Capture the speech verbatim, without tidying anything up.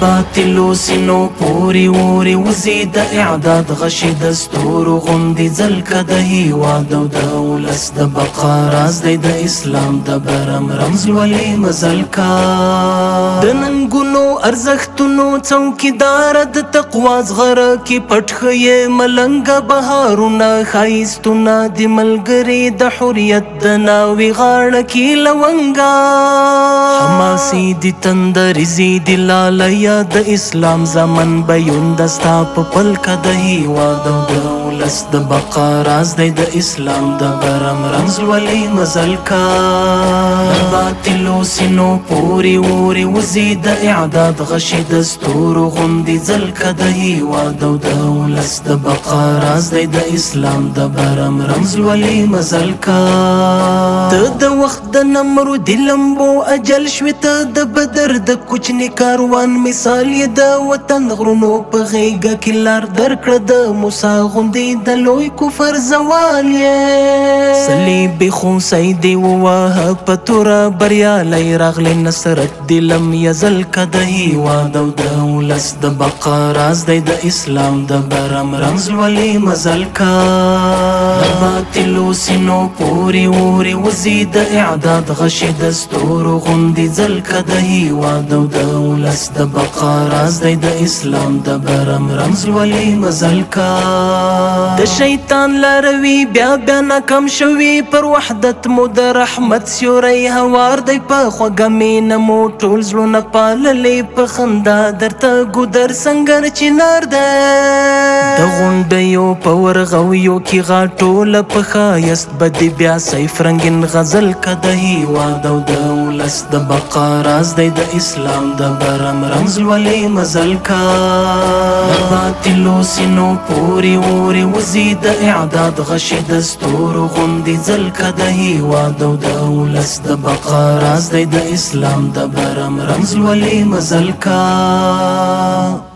باطلو سینو پوری وری وزید اعداد غشی دستور غندی ځلکه د هیواد او د ولس د بقا راز دی د اسلام د برم رمز ولي مزلکا د ننګونو ارزښتونو څوکیدار د تقوا زغره کې پټ ښیې ملنګه بهارونه ښایستونه د ملګري د حریت د ناوې غاړه کې لونګه حماسي د تندرزي د لالیا د اسلام زمن بیون دستا په پلکه د هیواد او د ولس د بقا راز دی د اسلام د برم رمز ولي مزلکا باطلو سینو پوری وری وزي د اعداد غشي دستور غندي ځلکه د هیواد او د ولس د بقا راز دی د اسلام د برم رمز ولي مزلکا ته د وخت د نمرو د لمبو اجل شوي ته د بدر د کوچني کاروان مثال یې د وطن غرونو په غېږه کې لار درکړه د موسی غوندې د لوی کفر زوال یې صلیبي خوسی دې ووهه په توره بریالی راغلی نصرت دې لم یزل که د هیواد او د ولس د بقا راز دی د اسلام د برم رمز ولي مزلکا د باطلو سینو پورې اورې وزي د اعداد غشي دستورو غوندې ځلکه د هیواد او د ولس د بقا راز دی د اسلام د برم رمز ولي مزلکا د شیطان لاروي بیا بیا ناکام شوي پر وحدت مو د رحمت سیوری هوار دی په خوږه مینه مو ټول زړونه پاللې په خندا درته ګودر سنګر چنار دی د غونډیو په ورغویو کې غاټوله په ښایست به دې بیا سیف رنګین غزل که د هیواد او د ولس د بقا راز دی د اسلام د برم رمز ولي مزلکا د باطلو سینو پورې اورې وزي د اعداد غشي دستورو غوندې ځلکه د هیواد او د ولس د بقا راز دی د اسلام د برم رمز ولي مزلکا